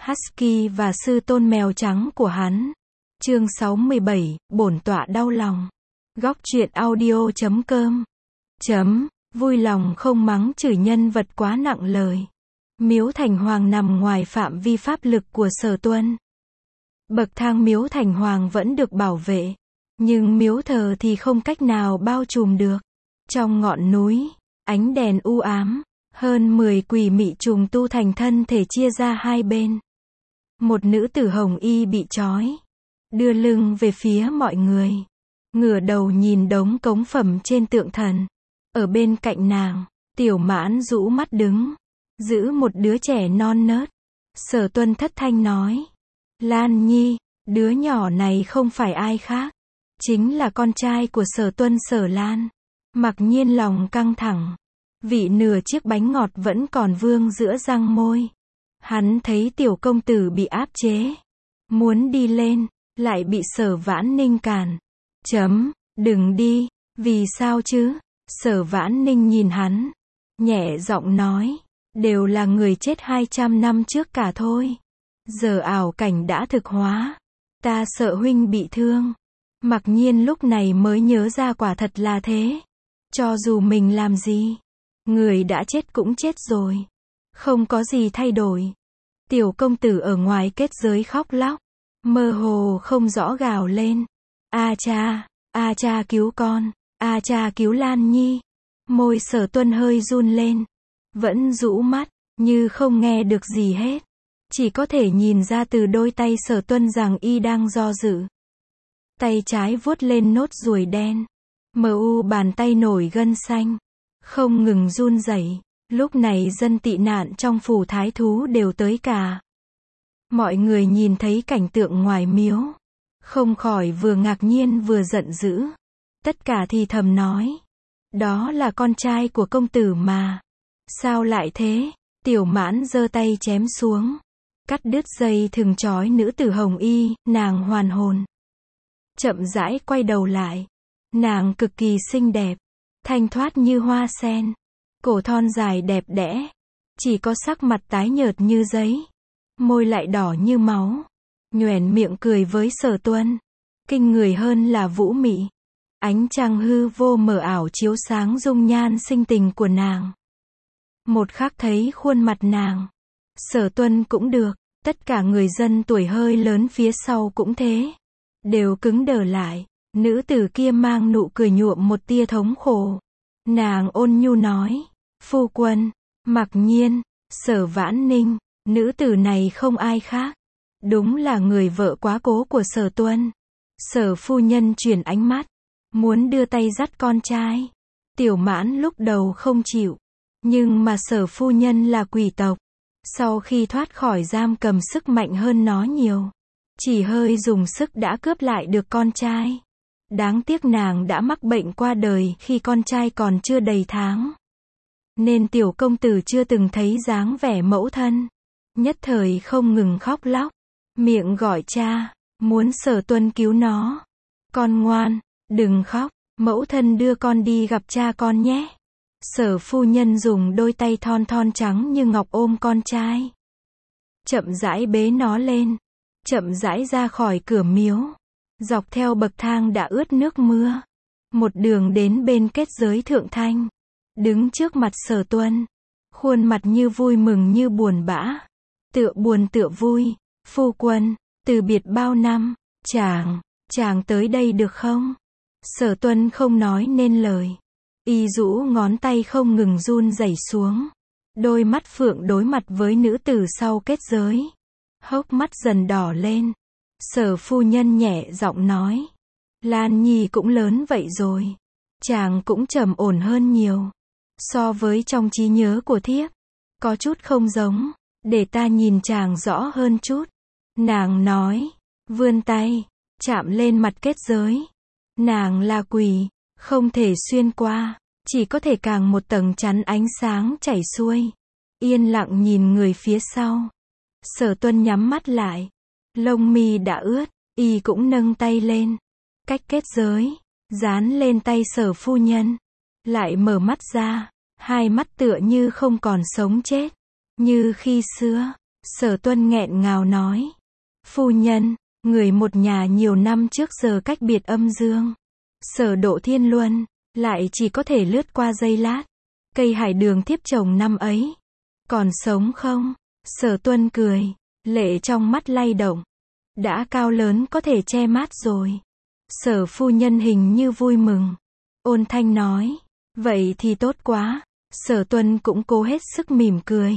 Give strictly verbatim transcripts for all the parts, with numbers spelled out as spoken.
Husky và sư tôn mèo trắng của hắn. Chương sáu mươi bảy, bổn tọa đau lòng. Góc truyện audio chấm com. Chấm, vui lòng không mắng chửi nhân vật quá nặng lời. Miếu Thành Hoàng nằm ngoài phạm vi pháp lực của Sở Tuân. Bậc thang miếu Thành Hoàng vẫn được bảo vệ, nhưng miếu thờ thì không cách nào bao trùm được. Trong ngọn núi, ánh đèn u ám, hơn mười quỷ mị trùng tu thành thân thể chia ra hai bên. Một nữ tử hồng y bị trói, đưa lưng về phía mọi người, ngửa đầu nhìn đống cống phẩm trên tượng thần. Ở bên cạnh nàng, Tiểu Mãn rũ mắt đứng, giữ một đứa trẻ non nớt. Sở Tuân thất thanh nói: Lan Nhi, đứa nhỏ này không phải ai khác, chính là con trai của Sở Tuân Sở Lan. Mặc Nhiên lòng căng thẳng, vị nửa chiếc bánh ngọt vẫn còn vương giữa răng môi. Hắn thấy tiểu công tử bị áp chế, muốn đi lên, lại bị Sở Vãn Ninh cản. Chấm, đừng đi. Vì sao chứ? Sở Vãn Ninh nhìn hắn, nhẹ giọng nói, đều là người chết hai trăm năm trước cả thôi. Giờ ảo cảnh đã thực hóa, ta sợ huynh bị thương. Mặc Nhiên lúc này mới nhớ ra quả thật là thế. Cho dù mình làm gì, người đã chết cũng chết rồi, không có gì thay đổi. Tiểu công tử ở ngoài kết giới khóc lóc, mơ hồ không rõ gào lên: A cha, A cha cứu con, A cha cứu Lan Nhi. Môi Sở Tuân hơi run lên, vẫn rũ mắt, như không nghe được gì hết. Chỉ có thể nhìn ra từ đôi tay Sở Tuân rằng y đang do dự. Tay trái vuốt lên nốt ruồi đen, mờ u bàn tay nổi gân xanh, không ngừng run rẩy. Lúc này dân tị nạn trong phủ thái thú đều tới cả. Mọi người nhìn thấy cảnh tượng ngoài miếu, không khỏi vừa ngạc nhiên vừa giận dữ. Tất cả thì thầm nói: đó là con trai của công tử mà. Sao lại thế? Tiểu Mãn giơ tay chém xuống, cắt đứt dây thừng trói nữ tử hồng y. Nàng hoàn hồn, chậm rãi quay đầu lại. Nàng cực kỳ xinh đẹp, thanh thoát như hoa sen, cổ thon dài đẹp đẽ, chỉ có sắc mặt tái nhợt như giấy, môi lại đỏ như máu, nhoẻn miệng cười với Sở Tuân. Kinh người hơn là vũ mị, ánh trăng hư vô mờ ảo chiếu sáng dung nhan sinh tình của nàng. Một khắc thấy khuôn mặt nàng, Sở Tuân cũng được, tất cả người dân tuổi hơi lớn phía sau cũng thế, đều cứng đờ lại. Nữ tử kia mang nụ cười nhuộm một tia thống khổ. Nàng ôn nhu nói: phu quân, Mặc Nhiên, Sở Vãn Ninh. Nữ tử này không ai khác, đúng là người vợ quá cố của Sở Tuân. Sở phu nhân chuyển ánh mắt, muốn đưa tay dắt con trai. Tiểu Mãn lúc đầu không chịu, nhưng mà Sở phu nhân là quỷ tộc, sau khi thoát khỏi giam cầm sức mạnh hơn nó nhiều, chỉ hơi dùng sức đã cướp lại được con trai. Đáng tiếc nàng đã mắc bệnh qua đời khi con trai còn chưa đầy tháng, nên tiểu công tử chưa từng thấy dáng vẻ mẫu thân. Nhất thời không ngừng khóc lóc, miệng gọi cha, muốn Sở Tuân cứu nó. Con ngoan, đừng khóc, mẫu thân đưa con đi gặp cha con nhé. Sở phu nhân dùng đôi tay thon thon trắng như ngọc ôm con trai, chậm rãi bế nó lên, chậm rãi ra khỏi cửa miếu, dọc theo bậc thang đã ướt nước mưa, một đường đến bên kết giới thượng thanh, đứng trước mặt Sở Tuân, khuôn mặt như vui mừng như buồn bã, tựa buồn tựa vui. Phu quân, từ biệt bao năm, chàng, chàng tới đây được không? Sở Tuân không nói nên lời, y rũ ngón tay không ngừng run rẩy xuống, đôi mắt phượng đối mặt với nữ tử sau kết giới, hốc mắt dần đỏ lên. Sở phu nhân nhẹ giọng nói: Lan Nhi cũng lớn vậy rồi, chàng cũng trầm ổn hơn nhiều, so với trong trí nhớ của thiếp, có chút không giống, để ta nhìn chàng rõ hơn chút. Nàng nói, vươn tay, chạm lên mặt kết giới. Nàng là quỷ, không thể xuyên qua, chỉ có thể càng một tầng chắn ánh sáng chảy xuôi. Yên lặng nhìn người phía sau. Sở Tuân nhắm mắt lại, lông mi đã ướt, y cũng nâng tay lên, cách kết giới, dán lên tay Sở phu nhân, lại mở mắt ra, hai mắt tựa như không còn sống chết, như khi xưa. Sở Tuân nghẹn ngào nói. Phu nhân, người một nhà nhiều năm trước giờ cách biệt âm dương. Sở Độ Thiên Luân, lại chỉ có thể lướt qua giây lát. Cây hải đường thiếp trồng năm ấy. Còn sống không? Sở Tuân cười, lệ trong mắt lay động. Đã cao lớn có thể che mát rồi. Sở phu nhân hình như vui mừng. Ôn thanh nói. Vậy thì tốt quá. Sở Tuân cũng cố hết sức mỉm cười.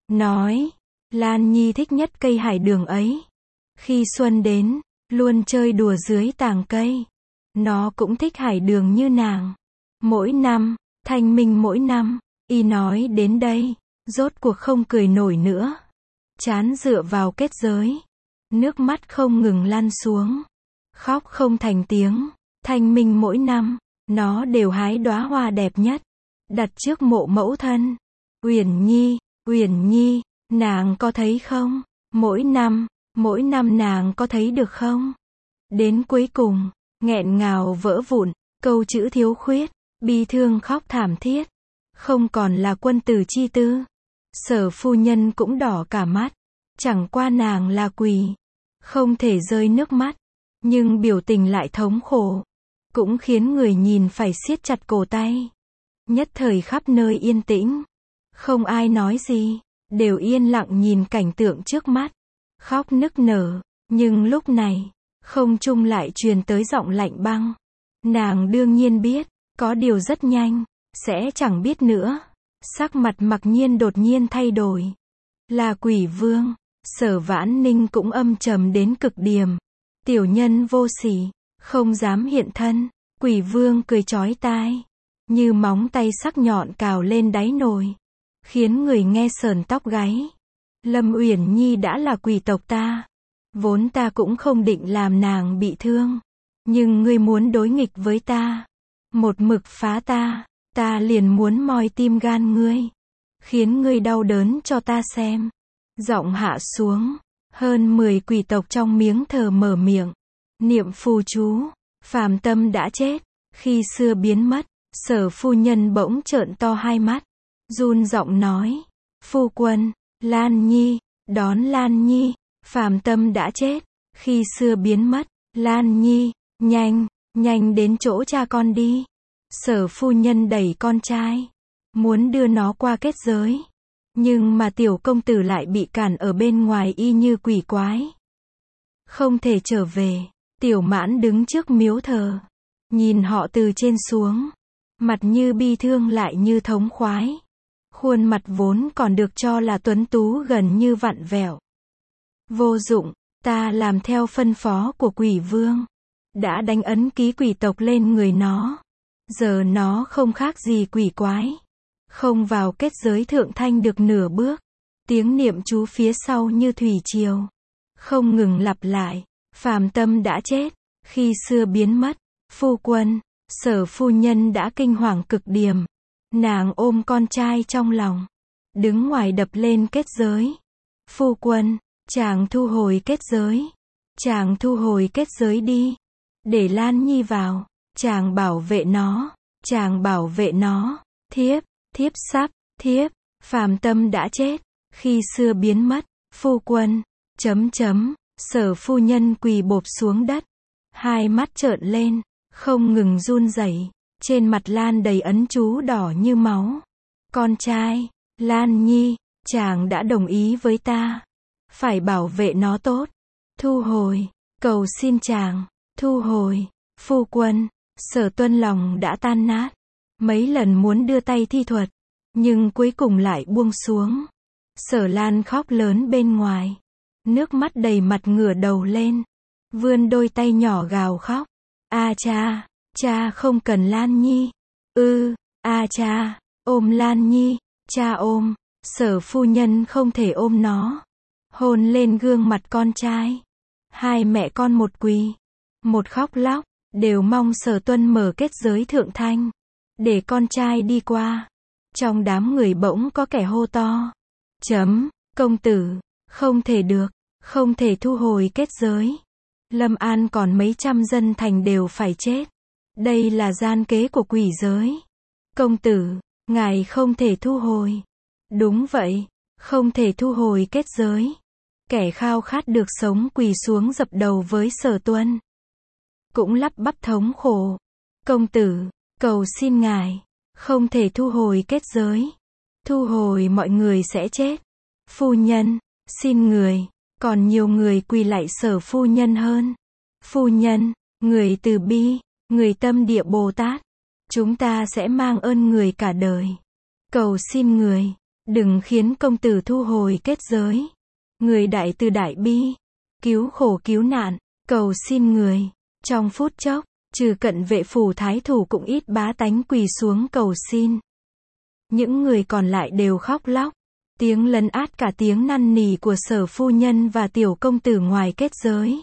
Nói. Lan Nhi thích nhất cây hải đường ấy. Khi xuân đến, luôn chơi đùa dưới tàng cây. Nó cũng thích hải đường như nàng. Mỗi năm, thanh minh mỗi năm. Y nói đến đây, rốt cuộc không cười nổi nữa. Chán dựa vào kết giới. Nước mắt không ngừng lăn xuống. Khóc không thành tiếng. Thanh minh mỗi năm, nó đều hái đóa hoa đẹp nhất. Đặt trước mộ mẫu thân. Uyển Nhi, Uyển Nhi, nàng có thấy không? Mỗi năm, mỗi năm nàng có thấy được không? Đến cuối cùng, nghẹn ngào vỡ vụn, câu chữ thiếu khuyết, bi thương khóc thảm thiết. Không còn là quân tử chi tư. Sở phu nhân cũng đỏ cả mắt. Chẳng qua nàng là quỷ. Không thể rơi nước mắt. Nhưng biểu tình lại thống khổ. Cũng khiến người nhìn phải siết chặt cổ tay. Nhất thời khắp nơi yên tĩnh. Không ai nói gì. Đều yên lặng nhìn cảnh tượng trước mắt. Khóc nức nở. Nhưng lúc này, không trung lại truyền tới giọng lạnh băng. Nàng đương nhiên biết, có điều rất nhanh, sẽ chẳng biết nữa. Sắc mặt Mặc Nhiên đột nhiên thay đổi. Là Quỷ Vương. Sở Vãn Ninh cũng âm trầm đến cực điểm. Tiểu nhân vô sỉ, không dám hiện thân. Quỷ Vương cười chói tai, như móng tay sắc nhọn cào lên đáy nồi, khiến người nghe sờn tóc gáy. Lâm Uyển Nhi đã là quỷ tộc ta, vốn ta cũng không định làm nàng bị thương, nhưng ngươi muốn đối nghịch với ta, một mực phá ta, ta liền muốn moi tim gan ngươi, khiến ngươi đau đớn cho ta xem. Giọng hạ xuống, hơn mười quỷ tộc trong miếng thờ mở miệng, niệm phù chú. Phàm Tâm đã chết, khi xưa biến mất. Sở phu nhân bỗng trợn to hai mắt, run giọng nói, phu quân, Lan Nhi, đón Lan Nhi. Phàm Tâm đã chết, khi xưa biến mất. Lan Nhi, nhanh, nhanh đến chỗ cha con đi. Sở phu nhân đẩy con trai, muốn đưa nó qua kết giới. Nhưng mà tiểu công tử lại bị cản ở bên ngoài y như quỷ quái. Không thể trở về. Tiểu Mãn đứng trước miếu thờ, nhìn họ từ trên xuống, mặt như bi thương lại như thống khoái. Khuôn mặt vốn còn được cho là tuấn tú gần như vặn vẹo. Vô dụng, ta làm theo phân phó của Quỷ Vương, đã đánh ấn ký quỷ tộc lên người nó. Giờ nó không khác gì quỷ quái, không vào kết giới thượng thanh được nửa bước. Tiếng niệm chú phía sau như thủy triều, không ngừng lặp lại. Phàm Tâm đã chết, khi xưa biến mất. Phu quân, Sở phu nhân đã kinh hoàng cực điểm. Nàng ôm con trai trong lòng, đứng ngoài đập lên kết giới. Phu quân, chàng thu hồi kết giới. Chàng thu hồi kết giới đi. Để Lan Nhi vào. Chàng bảo vệ nó. Chàng bảo vệ nó. Thiếp, thiếp sắp, thiếp. Phàm Tâm đã chết, khi xưa biến mất. Phu quân, chấm chấm. Sở phu nhân quỳ bộp xuống đất, hai mắt trợn lên, không ngừng run rẩy, trên mặt Lan đầy ấn chú đỏ như máu. Con trai, Lan Nhi, chàng đã đồng ý với ta, phải bảo vệ nó tốt. Thu hồi, cầu xin chàng, thu hồi. Phu quân, Sở Tuân lòng đã tan nát, mấy lần muốn đưa tay thi thuật, nhưng cuối cùng lại buông xuống. Sở Lan khóc lớn bên ngoài, nước mắt đầy mặt ngửa đầu lên, vươn đôi tay nhỏ gào khóc. A cha, cha không cần Lan Nhi. Ư, a cha, ôm Lan Nhi, cha ôm. Sở phu nhân không thể ôm nó, hôn lên gương mặt con trai. Hai mẹ con một quỳ, một khóc lóc, đều mong Sở Tuân mở kết giới thượng thanh, để con trai đi qua. Trong đám người bỗng có kẻ hô to. Chấm, công tử, không thể được, không thể thu hồi kết giới. Lâm An còn mấy trăm dân thành đều phải chết. Đây là gian kế của quỷ giới. Công tử, ngài không thể thu hồi. Đúng vậy, không thể thu hồi kết giới. Kẻ khao khát được sống quỳ xuống dập đầu với Sở Tuân. Cũng lắp bắp thống khổ. Công tử, cầu xin ngài, không thể thu hồi kết giới. Thu hồi mọi người sẽ chết. Phu nhân, xin người, còn nhiều người quỳ lạy Sở phu nhân hơn. Phu nhân, người từ bi, người tâm địa Bồ Tát. Chúng ta sẽ mang ơn người cả đời. Cầu xin người, đừng khiến công tử thu hồi kết giới. Người đại từ đại bi, cứu khổ cứu nạn, cầu xin người. Trong phút chốc, trừ cận vệ phủ thái thủ cũng ít bá tánh quỳ xuống cầu xin. Những người còn lại đều khóc lóc. Tiếng lấn át cả tiếng năn nỉ của Sở phu nhân và tiểu công tử ngoài kết giới.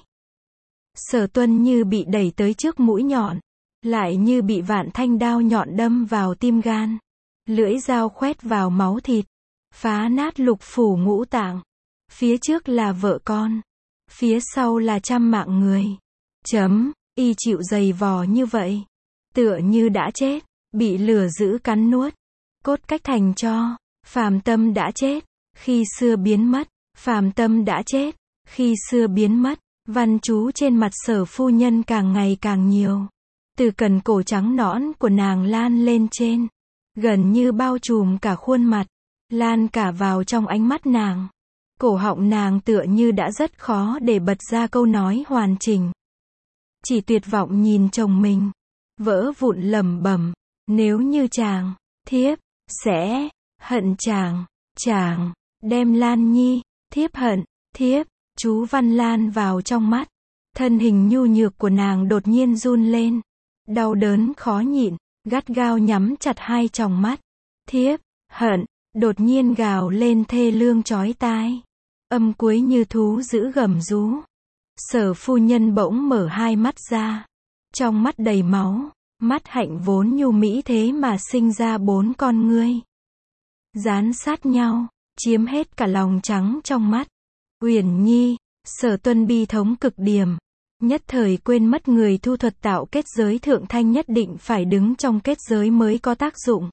Sở Tuân như bị đẩy tới trước mũi nhọn, lại như bị vạn thanh đao nhọn đâm vào tim gan. Lưỡi dao khoét vào máu thịt, phá nát lục phủ ngũ tạng. Phía trước là vợ con, phía sau là trăm mạng người. Chấm, y chịu dày vò như vậy, tựa như đã chết, bị lửa dữ cắn nuốt, cốt cách thành tro. Phàm tâm đã chết, khi xưa biến mất. Phàm tâm đã chết, khi xưa biến mất. Văn chú trên mặt Sở phu nhân càng ngày càng nhiều. Từ cần cổ trắng nõn của nàng lan lên trên, gần như bao trùm cả khuôn mặt, lan cả vào trong ánh mắt nàng. Cổ họng nàng tựa như đã rất khó để bật ra câu nói hoàn chỉnh. Chỉ tuyệt vọng nhìn chồng mình, vỡ vụn lẩm bẩm, nếu như chàng, thiếp, sẽ, hận chàng, chàng, đem Lan Nhi, thiếp hận, thiếp, chú văn lan vào trong mắt. Thân hình nhu nhược của nàng đột nhiên run lên. Đau đớn khó nhịn, gắt gao nhắm chặt hai tròng mắt. Thiếp, hận, đột nhiên gào lên thê lương chói tai. Âm cuối như thú dữ gầm rú. Sở phu nhân bỗng mở hai mắt ra. Trong mắt đầy máu, mắt hạnh vốn nhu mỹ thế mà sinh ra bốn con ngươi. Dán sát nhau, chiếm hết cả lòng trắng trong mắt. Uyển Nhi, Sở Tuân bi thống cực điểm. Nhất thời quên mất người thu thuật tạo kết giới thượng thanh nhất định phải đứng trong kết giới mới có tác dụng.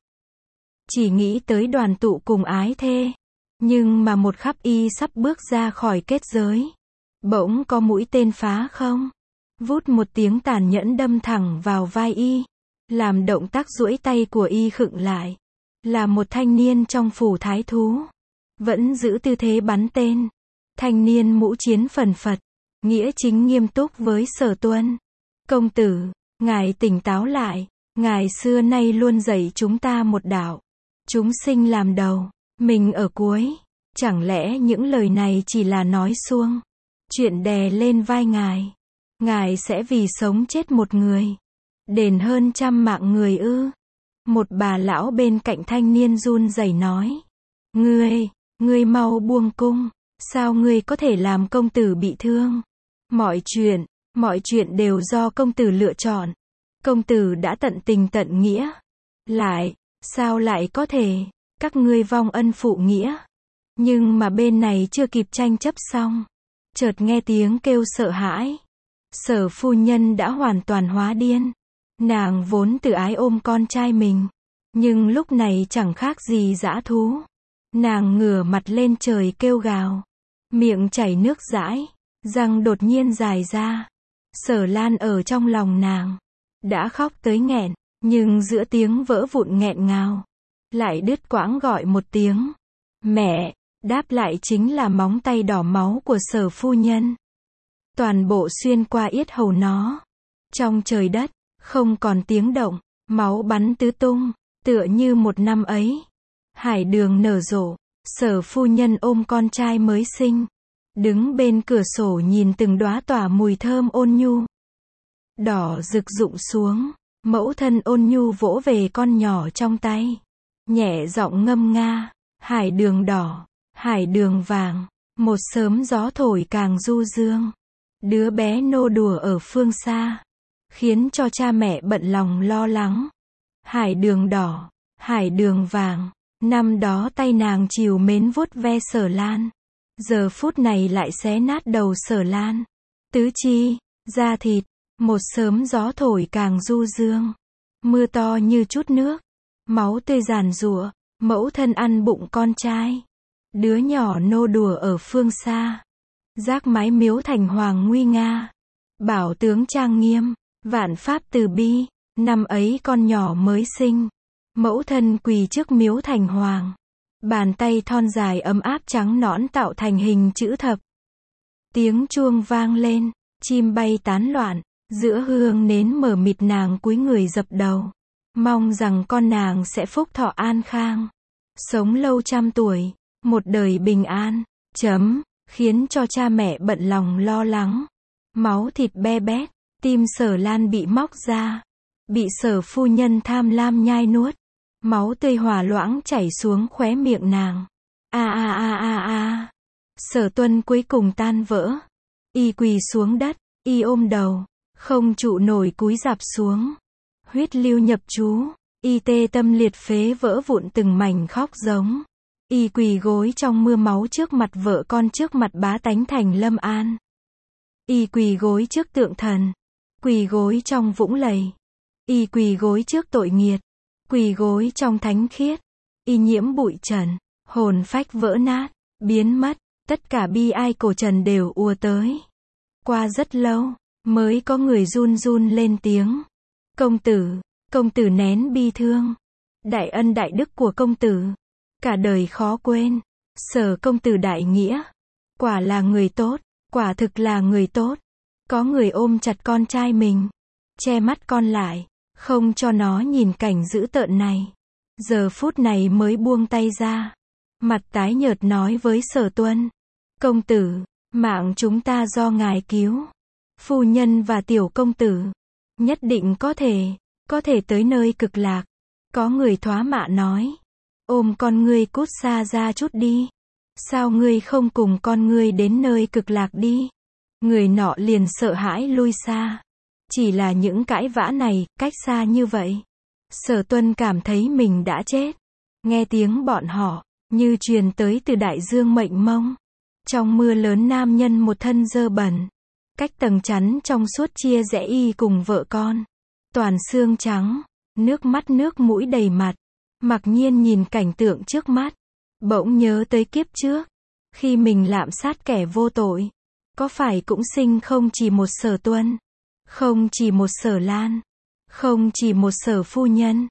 Chỉ nghĩ tới đoàn tụ cùng ái thê. Nhưng mà một khắc y sắp bước ra khỏi kết giới, bỗng có mũi tên phá không. Vút một tiếng tàn nhẫn đâm thẳng vào vai y. Làm động tác duỗi tay của y khựng lại. Là một thanh niên trong phủ thái thú. Vẫn giữ tư thế bắn tên. Thanh niên mũ chiến phần phật. Nghĩa chính nghiêm túc với Sở Tuân. Công tử, ngài tỉnh táo lại. Ngài xưa nay luôn dạy chúng ta một đạo. Chúng sinh làm đầu, mình ở cuối. Chẳng lẽ những lời này chỉ là nói suông? Chuyện đè lên vai ngài. Ngài sẽ vì sống chết một người, đền hơn trăm mạng người ư? Một bà lão bên cạnh thanh niên run rẩy nói. Ngươi, ngươi mau buông cung. Sao ngươi có thể làm công tử bị thương? Mọi chuyện, mọi chuyện đều do công tử lựa chọn. Công tử đã tận tình tận nghĩa. Lại, sao lại có thể, các ngươi vong ân phụ nghĩa. Nhưng mà bên này chưa kịp tranh chấp xong, chợt nghe tiếng kêu sợ hãi. Sở phu nhân đã hoàn toàn hóa điên. Nàng vốn tự ái ôm con trai mình, nhưng lúc này chẳng khác gì dã thú. Nàng ngửa mặt lên trời kêu gào, miệng chảy nước dãi, răng đột nhiên dài ra. Sở Lan ở trong lòng nàng, đã khóc tới nghẹn, nhưng giữa tiếng vỡ vụn nghẹn ngào, lại đứt quãng gọi một tiếng. Mẹ, đáp lại chính là móng tay đỏ máu của Sở phu nhân. Toàn bộ xuyên qua yết hầu nó. Trong trời đất, không còn tiếng động, máu bắn tứ tung, tựa như một năm ấy. Hải đường nở rộ, Sở phu nhân ôm con trai mới sinh, đứng bên cửa sổ nhìn từng đóa tỏa mùi thơm ôn nhu. Đỏ rực rụng xuống, mẫu thân ôn nhu vỗ về con nhỏ trong tay. Nhẹ giọng ngâm nga, hải đường đỏ, hải đường vàng, một sớm gió thổi càng du dương. Đứa bé nô đùa ở phương xa, khiến cho cha mẹ bận lòng lo lắng. Hải đường đỏ, hải đường vàng, năm đó tay nàng trìu mến vuốt ve Sở Lan, giờ phút này lại xé nát đầu Sở Lan. Tứ chi, da thịt, một sớm gió thổi càng du dương. Mưa to như chút nước, máu tươi giàn giụa, mẫu thân ăn bụng con trai. Đứa nhỏ nô đùa ở phương xa. Giác mái miếu thành hoàng nguy nga. Bảo tướng trang nghiêm. Vạn pháp từ bi. Năm ấy con nhỏ mới sinh. Mẫu thân quỳ trước miếu thành hoàng. Bàn tay thon dài ấm áp trắng nõn tạo thành hình chữ thập. Tiếng chuông vang lên. Chim bay tán loạn. Giữa hương nến mờ mịt nàng cúi người dập đầu. Mong rằng con nàng sẽ phúc thọ an khang. Sống lâu trăm tuổi. Một đời bình an. Chấm. Khiến cho cha mẹ bận lòng lo lắng. Máu thịt be bét. Tim Sở Lan bị móc ra. Bị Sở phu nhân tham lam nhai nuốt. Máu tươi hòa loãng chảy xuống khóe miệng nàng. A a a a a. Sở Tuân cuối cùng tan vỡ. Y quỳ xuống đất. Y ôm đầu. Không trụ nổi cúi rạp xuống. Huyết lưu nhập chú. Y tê tâm liệt phế vỡ vụn từng mảnh khóc giống. Y quỳ gối trong mưa máu trước mặt vợ con, trước mặt bá tánh thành Lâm An. Y quỳ gối trước tượng thần. Quỳ gối trong vũng lầy. Y quỳ gối trước tội nghiệt. Quỳ gối trong thánh khiết. Y nhiễm bụi trần. Hồn phách vỡ nát. Biến mất. Tất cả bi ai cổ trần đều ùa tới. Qua rất lâu. Mới có người run run lên tiếng. Công tử. Công tử nén bi thương. Đại ân đại đức của công tử. Cả đời khó quên. Sở công tử đại nghĩa. Quả là người tốt. Quả thực là người tốt. Có người ôm chặt con trai mình. Che mắt con lại. Không cho nó nhìn cảnh dữ tợn này. Giờ phút này mới buông tay ra. Mặt tái nhợt nói với Sở Tuân. Công tử. Mạng chúng ta do ngài cứu. Phu nhân và tiểu công tử. Nhất định có thể. Có thể tới nơi cực lạc. Có người thoá mạ nói. Ôm con ngươi cút xa ra chút đi. Sao ngươi không cùng con ngươi đến nơi cực lạc đi? Người nọ liền sợ hãi lui xa. Chỉ là những cãi vã này, cách xa như vậy. Sở Tuân cảm thấy mình đã chết. Nghe tiếng bọn họ, như truyền tới từ đại dương mênh mông. Trong mưa lớn nam nhân một thân dơ bẩn. Cách tầng chắn trong suốt chia rẽ y cùng vợ con. Toàn xương trắng, nước mắt nước mũi đầy mặt. Mặc nhiên nhìn cảnh tượng trước mắt. Bỗng nhớ tới kiếp trước. Khi mình lạm sát kẻ vô tội. Có phải cũng sinh không chỉ một Sở Tuân. Không chỉ một Sở Lan. Không chỉ một Sở phu nhân.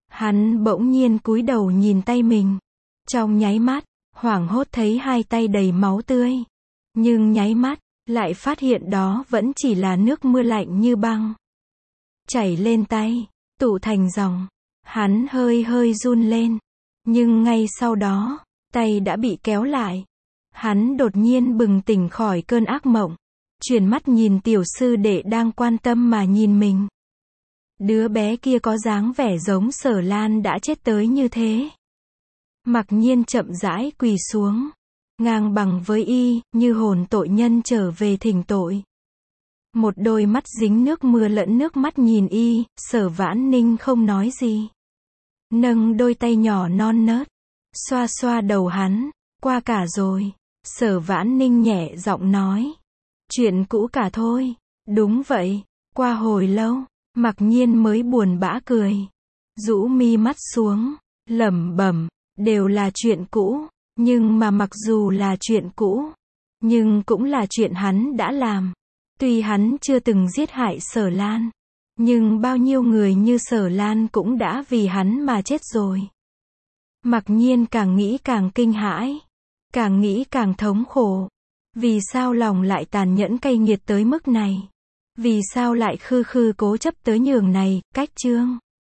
Hắn bỗng nhiên cúi đầu nhìn tay mình. Trong nháy mắt, hoảng hốt thấy hai tay đầy máu tươi. Nhưng nháy mắt, lại phát hiện đó vẫn chỉ là nước mưa lạnh như băng. Chảy lên tay, tụ thành dòng. Hắn hơi hơi run lên. Nhưng ngay sau đó, tay đã bị kéo lại. Hắn đột nhiên bừng tỉnh khỏi cơn ác mộng. Chuyển mắt nhìn tiểu sư đệ đang quan tâm mà nhìn mình. Đứa bé kia có dáng vẻ giống Sở Lan đã chết tới như thế. Mặc nhiên chậm rãi quỳ xuống. Ngang bằng với y, như hồn tội nhân trở về thỉnh tội. Một đôi mắt dính nước mưa lẫn nước mắt nhìn y, Sở Vãn Ninh không nói gì. Nâng đôi tay nhỏ non nớt. Xoa xoa đầu hắn. Qua cả rồi. Sở Vãn Ninh nhẹ giọng nói. Chuyện cũ cả thôi. Đúng vậy. Qua hồi lâu. Mặc nhiên mới buồn bã cười. Rũ mi mắt xuống. Lẩm bẩm. Đều là chuyện cũ. Nhưng mà mặc dù là chuyện cũ. Nhưng cũng là chuyện hắn đã làm. Tuy hắn chưa từng giết hại Sở Lan. Nhưng bao nhiêu người như Sở Lan cũng đã vì hắn mà chết rồi. Mặc nhiên càng nghĩ càng kinh hãi. Càng nghĩ càng thống khổ. Vì sao lòng lại tàn nhẫn cay nghiệt tới mức này? Vì sao lại khư khư cố chấp tới nhường này, cách chương.